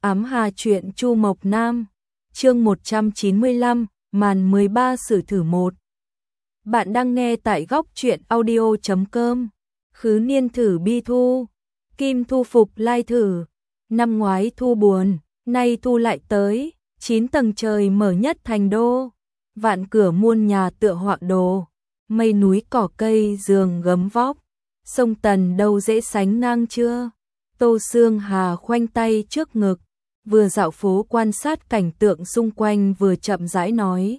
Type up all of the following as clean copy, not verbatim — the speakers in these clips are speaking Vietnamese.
Ám Hà truyện Chu Mộc Nam, chương 195, màn 13 sử thử 1. Bạn đang nghe tại góc truyện audio.com. Khứ niên thử bi thu, kim thu phục lai thử, năm ngoái thu buồn, nay thu lại tới, 9 tầng trời mở nhất thành đô, vạn cửa muôn nhà tựa họa đồ, mây núi cỏ cây giường gấm vóc, sông Tần đâu dễ sánh ngang chưa. Tô Sương Hà khoanh tay trước ngực, vừa dạo phố quan sát cảnh tượng xung quanh vừa chậm rãi nói.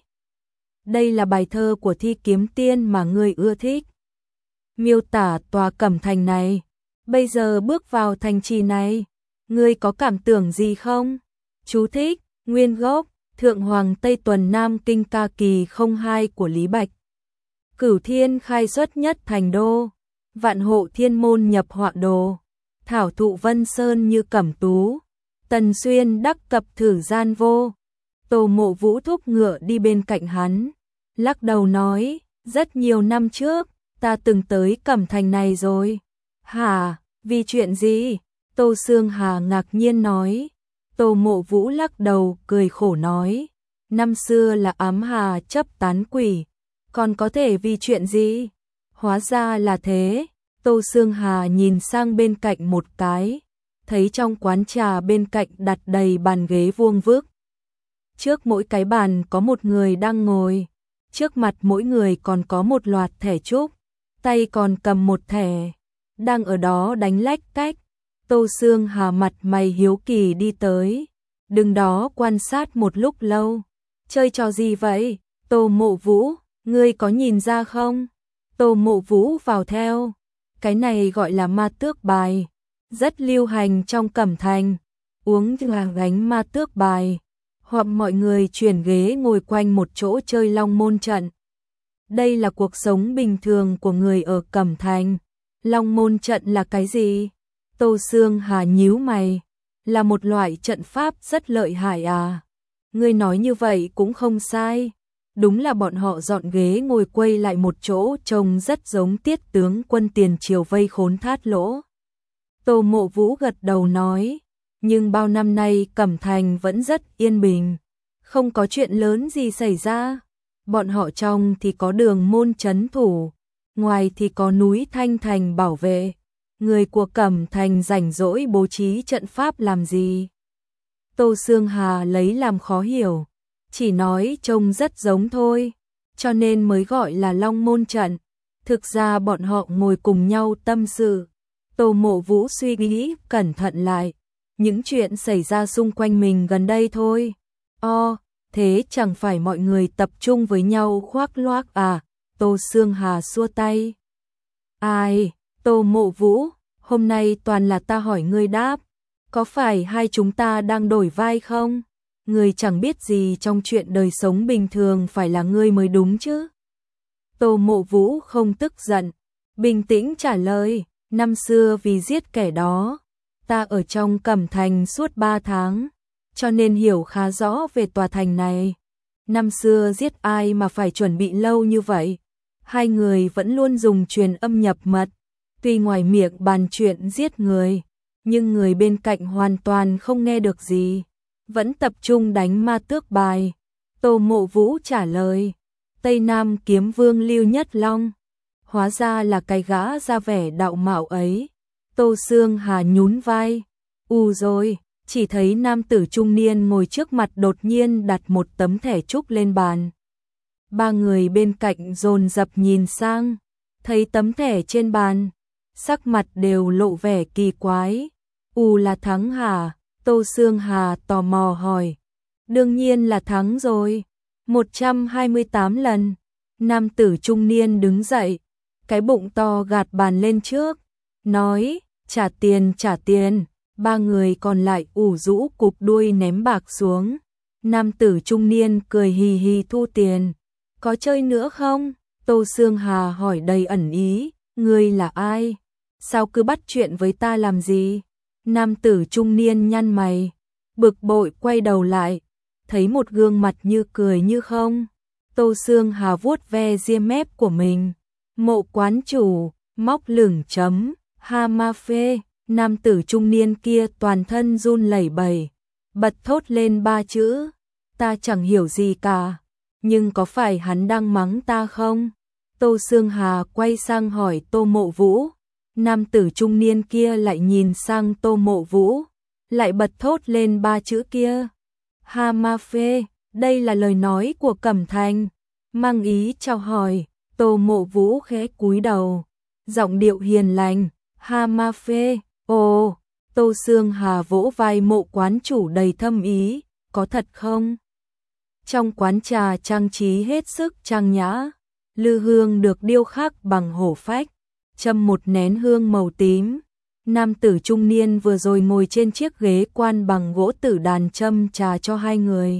Đây là bài thơ của Thi Kiếm Tiên mà ngươi ưa thích. Miêu tả tòa cẩm thành này, bây giờ bước vào thành trì này, ngươi có cảm tưởng gì không? Chú thích, nguyên gốc, Thượng Hoàng Tây Tuần Nam Kinh Ca Kỳ 02 của Lý Bạch. Cửu Thiên khai xuất nhất thành đô, vạn hộ thiên môn nhập họa đồ, thảo thụ Vân Sơn như cẩm tú, Tần Xuyên đắc cập thử gian vô. Tô Mộ Vũ thúc ngựa đi bên cạnh hắn, lắc đầu nói, rất nhiều năm trước, ta từng tới cẩm thành này rồi. Hả, vì chuyện gì? Tô Sương Hà ngạc nhiên nói. Tô Mộ Vũ lắc đầu cười khổ nói, năm xưa là Ám Hà chấp tán quỷ, còn có thể vì chuyện gì? Hóa ra là thế. Tô Sương Hà nhìn sang bên cạnh một cái, thấy trong quán trà bên cạnh đặt đầy bàn ghế vuông vức. Trước mỗi cái bàn có một người đang ngồi, trước mặt mỗi người còn có một loạt thẻ trúc, tay còn cầm một thẻ, đang ở đó đánh lách cách. Tô Sương Hà mặt mày hiếu kỳ đi tới, đứng đó quan sát một lúc lâu. Chơi trò gì vậy? Tô Mộ Vũ, ngươi có nhìn ra không? Tô Mộ Vũ vào theo. Cái này gọi là ma tước bài, rất lưu hành trong cẩm thành, uống là gánh ma tước bài, hoặc mọi người chuyển ghế ngồi quanh một chỗ chơi long môn trận. Đây là cuộc sống bình thường của người ở cẩm thành. Long môn trận là cái gì? Tô Sương Hà nhíu mày, là một loại trận pháp rất lợi hại à? Ngươi nói như vậy cũng không sai. Đúng là bọn họ dọn ghế ngồi quây lại một chỗ trông rất giống tiết tướng quân tiền triều vây khốn thát lỗ. Tô Mộ Vũ gật đầu nói, nhưng bao năm nay cẩm thành vẫn rất yên bình, không có chuyện lớn gì xảy ra. Bọn họ trong thì có đường môn trấn thủ, ngoài thì có núi Thanh Thành bảo vệ. Người của cẩm thành rảnh rỗi bố trí trận pháp làm gì? Tô Sương Hà lấy làm khó hiểu, chỉ nói trông rất giống thôi, cho nên mới gọi là Long Môn trận. Thực ra bọn họ ngồi cùng nhau tâm sự. Tô Mộ Vũ suy nghĩ cẩn thận lại, những chuyện xảy ra xung quanh mình gần đây thôi. Thế chẳng phải mọi người tập trung với nhau khoác loác à? Tô Sương Hà xua tay. Ai, Tô Mộ Vũ, hôm nay toàn là ta hỏi ngươi đáp, có phải hai chúng ta đang đổi vai không? Ngươi chẳng biết gì trong chuyện đời sống bình thường, phải là ngươi mới đúng chứ. Tô Mộ Vũ không tức giận, bình tĩnh trả lời, năm xưa vì giết kẻ đó, ta ở trong cẩm thành suốt 3 tháng, cho nên hiểu khá rõ về tòa thành này. Năm xưa giết ai mà phải chuẩn bị lâu như vậy? Hai người vẫn luôn dùng truyền âm nhập mật, tuy ngoài miệng bàn chuyện giết người, nhưng người bên cạnh hoàn toàn không nghe được gì, vẫn tập trung đánh ma tước bài. Tô Mộ Vũ trả lời, Tây Nam kiếm vương Lưu Nhất Long, hóa ra là cái gã ra vẻ đạo mạo ấy. Tô Sương Hà nhún vai, rồi, chỉ thấy nam tử trung niên ngồi trước mặt đột nhiên đặt một tấm thẻ trúc lên bàn. Ba người bên cạnh dồn dập nhìn sang, thấy tấm thẻ trên bàn, sắc mặt đều lộ vẻ kỳ quái. Là thắng hả? Tô Sương Hà tò mò hỏi. Đương nhiên là thắng rồi, 128 lần. Nam tử trung niên đứng dậy, cái bụng to gạt bàn lên trước, nói, trả tiền trả tiền. Ba người còn lại rũ cụp đuôi ném bạc xuống. Nam tử trung niên cười hì hì thu tiền. Có chơi nữa không? Tô Sương Hà hỏi đầy ẩn ý, ngươi là ai? Sao cứ bắt chuyện với ta làm gì? Nam tử trung niên nhăn mày, bực bội quay đầu lại, thấy một gương mặt như cười như không. Tô Sương Hà vuốt ve ria mép của mình. Mộ quán chủ, móc lửng chấm, ha ma phê. Nam tử trung niên kia toàn thân run lẩy bẩy, bật thốt lên ba chữ. Ta chẳng hiểu gì cả, nhưng có phải hắn đang mắng ta không? Tô Sương Hà quay sang hỏi Tô Mộ Vũ. Nam tử trung niên kia lại nhìn sang Tô Mộ Vũ, lại bật thốt lên ba chữ kia. Ha ma phê, đây là lời nói của Cẩm Thành, mang ý chào hỏi. Tô Mộ Vũ khẽ cúi đầu, giọng điệu hiền lành. Ha ma phê, ồ. Tô Sương Hà vỗ vai Mộ quán chủ đầy thâm ý, có thật không? Trong quán trà trang trí hết sức trang nhã, lư hương được điêu khắc bằng hổ phách, châm một nén hương màu tím. Nam tử trung niên vừa rồi ngồi trên chiếc ghế quan bằng gỗ tử đàn châm trà cho hai người.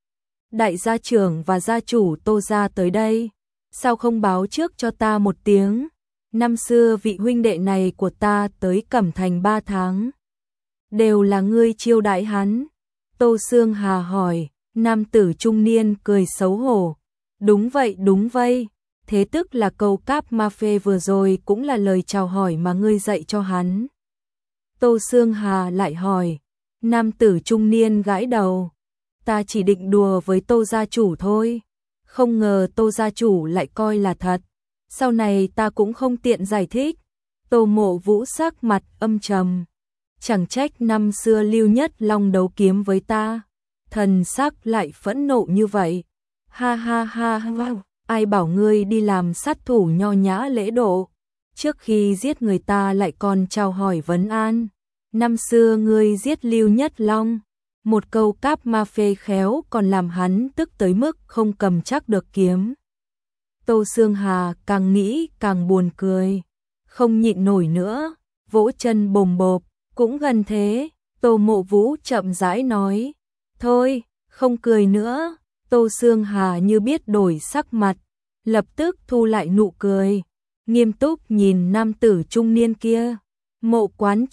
Đại gia trưởng và gia chủ Tô gia tới đây, sao không báo trước cho ta một tiếng? Năm xưa vị huynh đệ này của ta tới Cẩm Thành 3 tháng, đều là ngươi chiêu đãi hắn. Tô Sương Hà hỏi. Nam tử trung niên cười xấu hổ. Đúng vậy, thế tức là câu cáp ma phê vừa rồi cũng là lời chào hỏi mà ngươi dạy cho hắn. Tô Sương Hà lại hỏi. Nam tử trung niên gãi đầu. Ta chỉ định đùa với Tô gia chủ thôi, không ngờ Tô gia chủ lại coi là thật. Sau này ta cũng không tiện giải thích. Tô Mộ Vũ sắc mặt âm trầm. Chẳng trách năm xưa Lưu Nhất Long đấu kiếm với ta, thần sắc lại phẫn nộ như vậy. Ha ha ha ha, ai bảo ngươi đi làm sát thủ nho nhã lễ độ, trước khi giết người ta lại còn chào hỏi vấn an. Năm xưa ngươi giết Lưu Nhất Long, một câu cáp ma phê khéo còn làm hắn tức tới mức không cầm chắc được kiếm. Tô Sương Hà càng nghĩ càng buồn cười, không nhịn nổi nữa, vỗ chân bồm bộp. Cũng gần thế. Tô Mộ Vũ chậm rãi nói. Thôi, không cười nữa. Tô Sương Hà như biết đổi sắc mặt, lập tức thu lại nụ cười, nghiêm túc nhìn nam tử trung niên kia. Mộ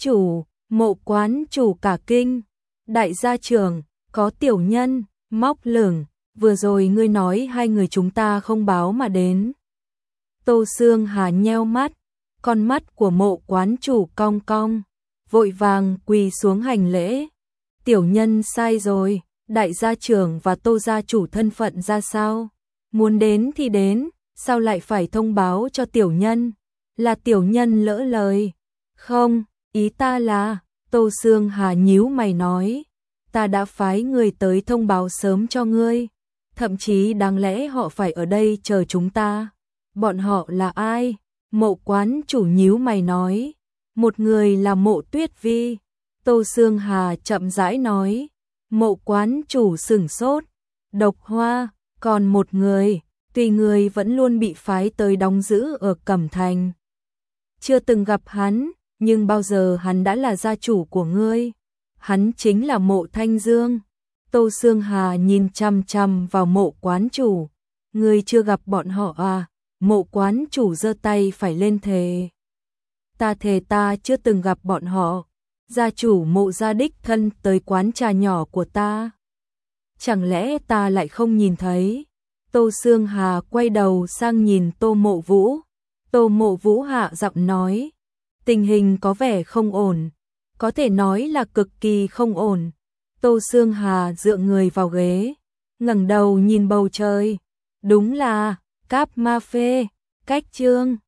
quán chủ cả kinh. Đại gia trưởng, có tiểu nhân, móc lửng, vừa rồi ngươi nói hai người chúng ta không báo mà đến. Tô Sương Hà nheo mắt, con mắt của Mộ quán chủ cong cong, vội vàng quỳ xuống hành lễ. Tiểu nhân sai rồi, đại gia trưởng và Tô gia chủ thân phận ra sao? Muốn đến thì đến, sao lại phải thông báo cho tiểu nhân? Là tiểu nhân lỡ lời. Không, ý ta là, Tô Sương Hà nhíu mày nói, ta đã phái người tới thông báo sớm cho ngươi, thậm chí đáng lẽ họ phải ở đây chờ chúng ta. Bọn họ là ai? Mộ quán chủ nhíu mày nói, một người là Mộ Tuyết Vi. Tô Sương Hà chậm rãi nói. Mộ quán chủ sửng sốt. Độc Hoa, còn một người, tuy người vẫn luôn bị phái tới đóng giữ ở Cẩm Thành. Chưa từng gặp hắn, nhưng bao giờ hắn đã là gia chủ của ngươi. Hắn chính là Mộ Thanh Dương. Tô Sương Hà nhìn chằm chằm vào Mộ quán chủ. Ngươi chưa gặp bọn họ à? Mộ quán chủ giơ tay phải lên thề. Ta thề ta chưa từng gặp bọn họ. Gia chủ Mộ gia đích thân tới quán trà nhỏ của ta. Chẳng lẽ ta lại không nhìn thấy? Tô Sương Hà quay đầu sang nhìn Tô Mộ Vũ. Tô Mộ Vũ hạ giọng nói, tình hình có vẻ không ổn, có thể nói là cực kỳ không ổn. Tô Sương Hà dựa người vào ghế, ngẩng đầu nhìn bầu trời. Đúng là cáp ma phê, cách chương